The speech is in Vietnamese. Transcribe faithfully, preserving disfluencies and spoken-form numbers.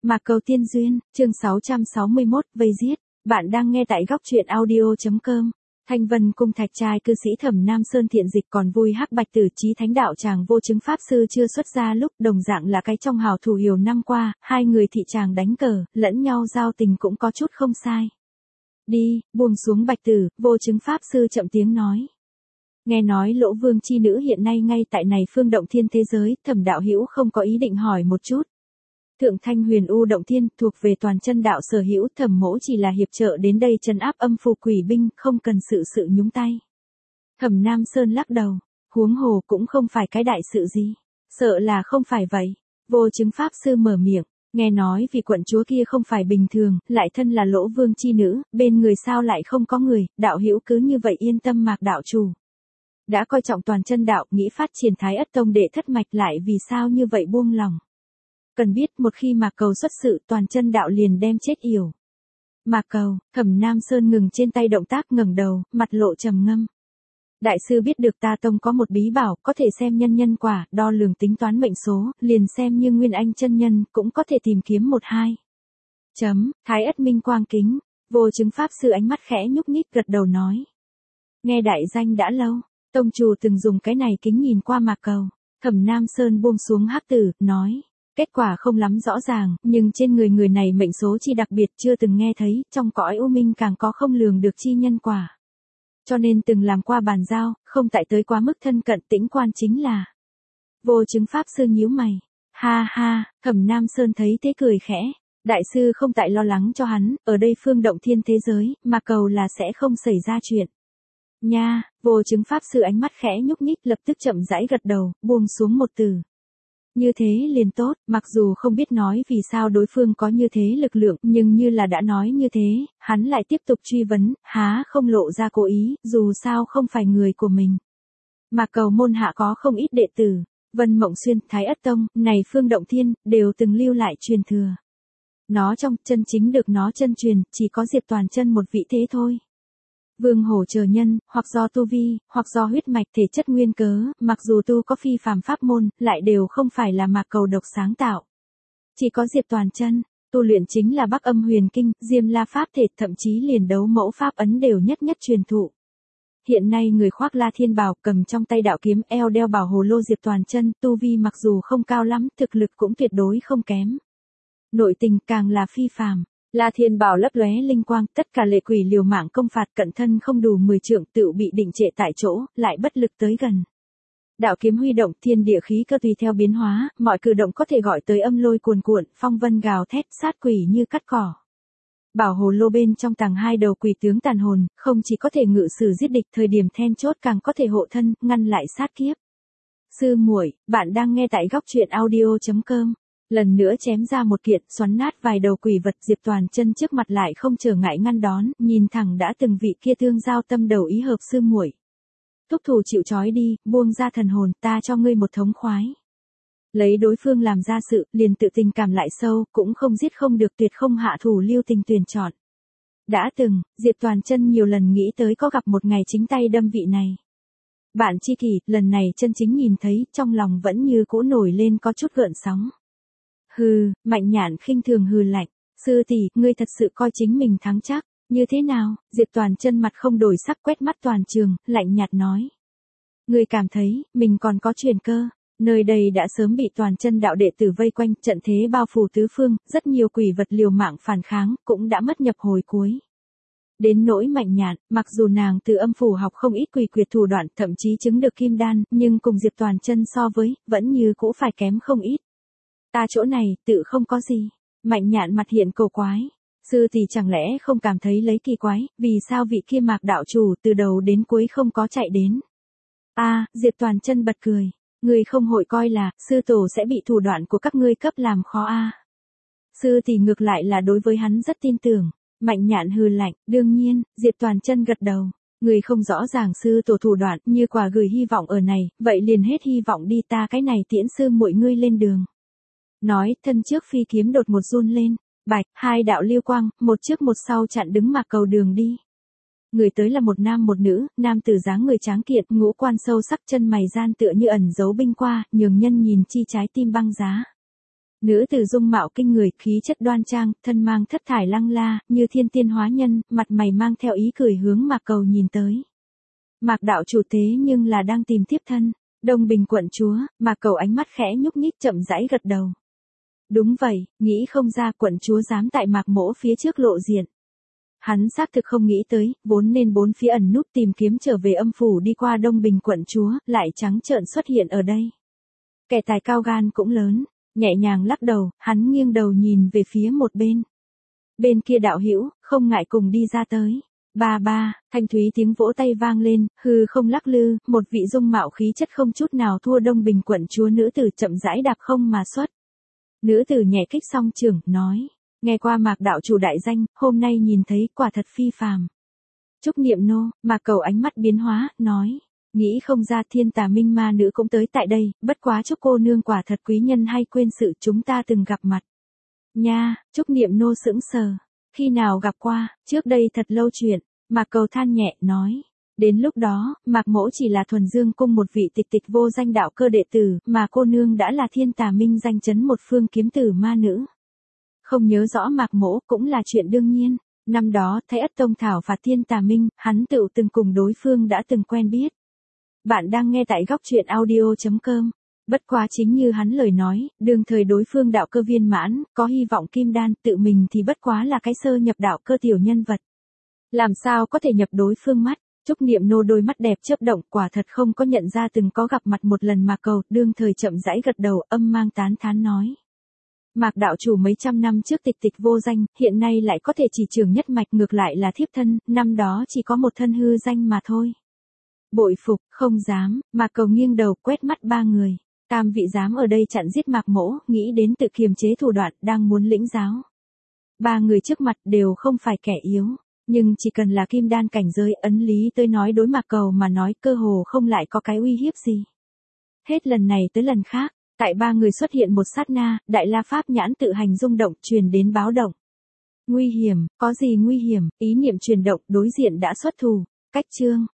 Mạc Cầu Tiên Duyên, chương sáu trăm sáu mươi mốt, vây giết. Bạn đang nghe tại góc truyện audio.com. Thanh Vân cung thạch trai cư sĩ Thẩm Nam Sơn thiện dịch còn vui hắc bạch tử chí thánh đạo tràng vô chứng pháp sư chưa xuất ra lúc đồng dạng là cái trong hào thủ hiểu năm qua, hai người thị tràng đánh cờ, lẫn nhau giao tình cũng có chút không sai. Đi, buông xuống bạch tử, vô chứng pháp sư chậm tiếng nói. Nghe nói Lỗ Vương chi nữ hiện nay ngay tại này phương động thiên thế giới, Thẩm đạo hữu không có ý định hỏi một chút. Thượng Thanh Huyền U động thiên thuộc về toàn chân đạo sở hữu, Thẩm mỗ chỉ là hiệp trợ đến đây trấn áp âm phù quỷ binh, không cần sự sự nhúng tay. Thẩm Nam Sơn lắc đầu, huống hồ cũng không phải cái đại sự gì, sợ là không phải vậy. Vô chứng pháp sư mở miệng, nghe nói vì quận chúa kia không phải bình thường, lại thân là Lỗ Vương chi nữ, bên người sao lại không có người, đạo hữu cứ như vậy yên tâm Mạc đạo chủ. Đã coi trọng toàn chân đạo, nghĩ phát triển Thái Ất tông đệ thất mạch lại vì sao như vậy buông lòng. Cần biết một khi Mạc Cầu xuất sự toàn chân đạo liền đem chết yểu. Mạc Cầu, Thẩm Nam Sơn ngừng trên tay động tác ngẩng đầu, mặt lộ trầm ngâm. Đại sư biết được ta tông có một bí bảo, có thể xem nhân nhân quả, đo lường tính toán mệnh số, liền xem như Nguyên Anh chân nhân, cũng có thể tìm kiếm một hai. Chấm, Thái Ất minh quang kính, vô chứng pháp sư ánh mắt khẽ nhúc nhích gật đầu nói. Nghe đại danh đã lâu, tông chủ từng dùng cái này kính nhìn qua Mạc Cầu. Thẩm Nam Sơn buông xuống hắc tử, nói. Kết quả không lắm rõ ràng, nhưng trên người người này mệnh số chi đặc biệt chưa từng nghe thấy, trong cõi u minh càng có không lường được chi nhân quả. Cho nên từng làm qua bàn giao, không tại tới quá mức thân cận tĩnh quan chính là. Vô chứng pháp sư nhíu mày. Ha ha, Thẩm Nam Sơn thấy thế cười khẽ. Đại sư không tại lo lắng cho hắn, ở đây phương động thiên thế giới, mà cầu là sẽ không xảy ra chuyện. Nha, vô chứng pháp sư ánh mắt khẽ nhúc nhích lập tức chậm rãi gật đầu, buông xuống một từ. Như thế liền tốt, mặc dù không biết nói vì sao đối phương có như thế lực lượng, nhưng như là đã nói như thế, hắn lại tiếp tục truy vấn, há không lộ ra cố ý, dù sao không phải người của mình. Mà cầu môn hạ có không ít đệ tử, Vân Mộng Xuyên, Thái Ất Tông, này Phương Động Thiên, đều từng lưu lại truyền thừa. Nó trong chân chính được nó chân truyền, chỉ có Diệp Toàn Chân một vị thế thôi. Vương hổ chờ nhân, hoặc do tu vi, hoặc do huyết mạch thể chất nguyên cớ, mặc dù tu có phi phàm pháp môn, lại đều không phải là Mạc Cầu độc sáng tạo. Chỉ có Diệp Toàn Chân, tu luyện chính là Bắc Âm Huyền Kinh, Diêm La Pháp thể, thậm chí liền đấu mẫu pháp ấn đều nhất nhất truyền thụ. Hiện nay người khoác La Thiên Bào, cầm trong tay đạo kiếm, eo đeo bảo hồ lô Diệp Toàn Chân, tu vi mặc dù không cao lắm, thực lực cũng tuyệt đối không kém. Nội tình càng là phi phàm. La Thiên Bảo lấp lóe linh quang, tất cả lệ quỷ liều mạng công phạt cận thân không đủ mười trượng tự bị định trệ tại chỗ, lại bất lực tới gần. Đạo kiếm huy động, thiên địa khí cơ tùy theo biến hóa, mọi cử động có thể gọi tới âm lôi cuồn cuộn, phong vân gào thét, sát quỷ như cắt cỏ. Bảo hồ lô bên trong tàng hai đầu quỷ tướng tàn hồn, không chỉ có thể ngự sử giết địch, thời điểm then chốt càng có thể hộ thân, ngăn lại sát kiếp. Sư muội, bạn đang nghe tại góc truyện audio.com. Lần nữa chém ra một kiện, xoắn nát vài đầu quỷ vật, Diệp Toàn Chân trước mặt lại không trở ngại ngăn đón, nhìn thẳng đã từng vị kia tương giao tâm đầu ý hợp sư muội. Thúc thủ chịu trói đi, buông ra thần hồn, ta cho ngươi một thống khoái. Lấy đối phương làm ra sự, liền tự tình cảm lại sâu, cũng không giết không được, tuyệt không hạ thủ lưu tình tuyển chọn. Đã từng, Diệp Toàn Chân nhiều lần nghĩ tới có gặp một ngày chính tay đâm vị này. Bạn chi kỷ, lần này chân chính nhìn thấy, trong lòng vẫn như cũ nổi lên có chút gợn sóng. Hừ, Mạnh Nhạn khinh thường hừ lạnh, sư tỷ, ngươi thật sự coi chính mình thắng chắc, như thế nào? Diệp Toàn Chân mặt không đổi sắc quét mắt toàn trường, lạnh nhạt nói. Ngươi cảm thấy, mình còn có truyền cơ, nơi đây đã sớm bị toàn chân đạo đệ tử vây quanh, trận thế bao phủ tứ phương, rất nhiều quỷ vật liều mạng phản kháng, cũng đã mất nhập hồi cuối. Đến nỗi Mạnh Nhạn, mặc dù nàng từ âm phủ học không ít quỷ quyệt thủ đoạn, thậm chí chứng được kim đan, nhưng cùng Diệp Toàn Chân so với, vẫn như cũ phải kém không ít. Ta chỗ này, tự không có gì. Mạnh Nhạn mặt hiện cầu quái. Sư thì chẳng lẽ không cảm thấy lấy kỳ quái, vì sao vị kia Mạc đạo chủ từ đầu đến cuối không có chạy đến. A, à, Diệp Toàn Chân bật cười. Ngươi không hội coi là, sư tổ sẽ bị thủ đoạn của các ngươi cấp làm khó a. À. Sư thì ngược lại là đối với hắn rất tin tưởng. Mạnh Nhạn hừ lạnh, đương nhiên, Diệp Toàn Chân gật đầu. Ngươi không rõ ràng sư tổ thủ đoạn, như quả gửi hy vọng ở này, vậy liền hết hy vọng đi, ta cái này tiễn sư muội ngươi lên đường. Nói, thân trước phi kiếm đột một run lên, bạch, hai đạo lưu quang, một trước một sau chặn đứng Mạc Cầu đường đi. Người tới là một nam một nữ, nam tử dáng người tráng kiện, ngũ quan sâu sắc, chân mày gian tựa như ẩn giấu binh qua, nhường nhân nhìn chi trái tim băng giá. Nữ tử dung mạo kinh người, khí chất đoan trang, thân mang thất thải lăng la, như thiên tiên hóa nhân, mặt mày mang theo ý cười hướng Mạc Cầu nhìn tới. Mạc đạo chủ thế nhưng là đang tìm tiếp thân. Đông Bình quận chúa, Mạc Cầu ánh mắt khẽ nhúc nhích chậm rãi gật đầu. Đúng vậy, nghĩ không ra quận chúa dám tại Mạc Mỗ phía trước lộ diện. Hắn xác thực không nghĩ tới, vốn nên bốn phía ẩn núp tìm kiếm trở về âm phủ đi qua Đông Bình quận chúa, lại trắng trợn xuất hiện ở đây. Kẻ tài cao gan cũng lớn, nhẹ nhàng lắc đầu, hắn nghiêng đầu nhìn về phía một bên. Bên kia đạo hữu, không ngại cùng đi ra tới. Ba ba, thanh thúy tiếng vỗ tay vang lên, hư không lắc lư, một vị dung mạo khí chất không chút nào thua Đông Bình quận chúa nữ tử chậm rãi đạp không mà xuất. Nữ tử nhẹ kích song trưởng, nói, nghe qua Mạc đạo chủ đại danh, hôm nay nhìn thấy quả thật phi phàm. Trúc Niệm Nô, Mạc Cầu ánh mắt biến hóa, nói, nghĩ không ra thiên tà minh ma nữ cũng tới tại đây, bất quá Trúc cô nương quả thật quý nhân hay quên sự chúng ta từng gặp mặt. Nha, Trúc Niệm Nô sững sờ, khi nào gặp qua, trước đây thật lâu chuyện, Mạc Cầu than nhẹ, nói. Đến lúc đó, Mạc Mỗ chỉ là thuần dương cung một vị tịch tịch vô danh đạo cơ đệ tử, mà cô nương đã là thiên tà minh danh chấn một phương kiếm tử ma nữ. Không nhớ rõ Mạc Mỗ cũng là chuyện đương nhiên, năm đó Thái Ất Tông thảo phạt thiên tà minh, hắn tự từng cùng đối phương đã từng quen biết. Bạn đang nghe tại góc truyện audio chấm com. Bất quá chính như hắn lời nói, đương thời đối phương đạo cơ viên mãn, có hy vọng kim đan, tự mình thì bất quá là cái sơ nhập đạo cơ tiểu nhân vật. Làm sao có thể nhập đối phương mắt? Trúc Niệm Nô đôi mắt đẹp chớp động, quả thật không có nhận ra từng có gặp mặt một lần Mạc Cầu, đương thời chậm rãi gật đầu, âm mang tán thán nói. Mạc đạo chủ mấy trăm năm trước tịch tịch vô danh, hiện nay lại có thể chỉ trường nhất mạch, ngược lại là thiếp thân, năm đó chỉ có một thân hư danh mà thôi. Bội phục, không dám, Mạc Cầu nghiêng đầu quét mắt ba người. Tam vị dám ở đây chặn giết Mạc Mỗ, nghĩ đến tự kiềm chế thủ đoạn, đang muốn lĩnh giáo. Ba người trước mặt đều không phải kẻ yếu, nhưng chỉ cần là kim đan cảnh giới, ấn lý tới nói đối Mạc Cầu mà nói cơ hồ không lại có cái uy hiếp gì. Hết lần này tới lần khác, tại ba người xuất hiện một sát na, Đại La Pháp nhãn tự hành rung động, truyền đến báo động. Nguy hiểm, có gì nguy hiểm, ý niệm truyền động, đối diện đã xuất thủ, cách chương.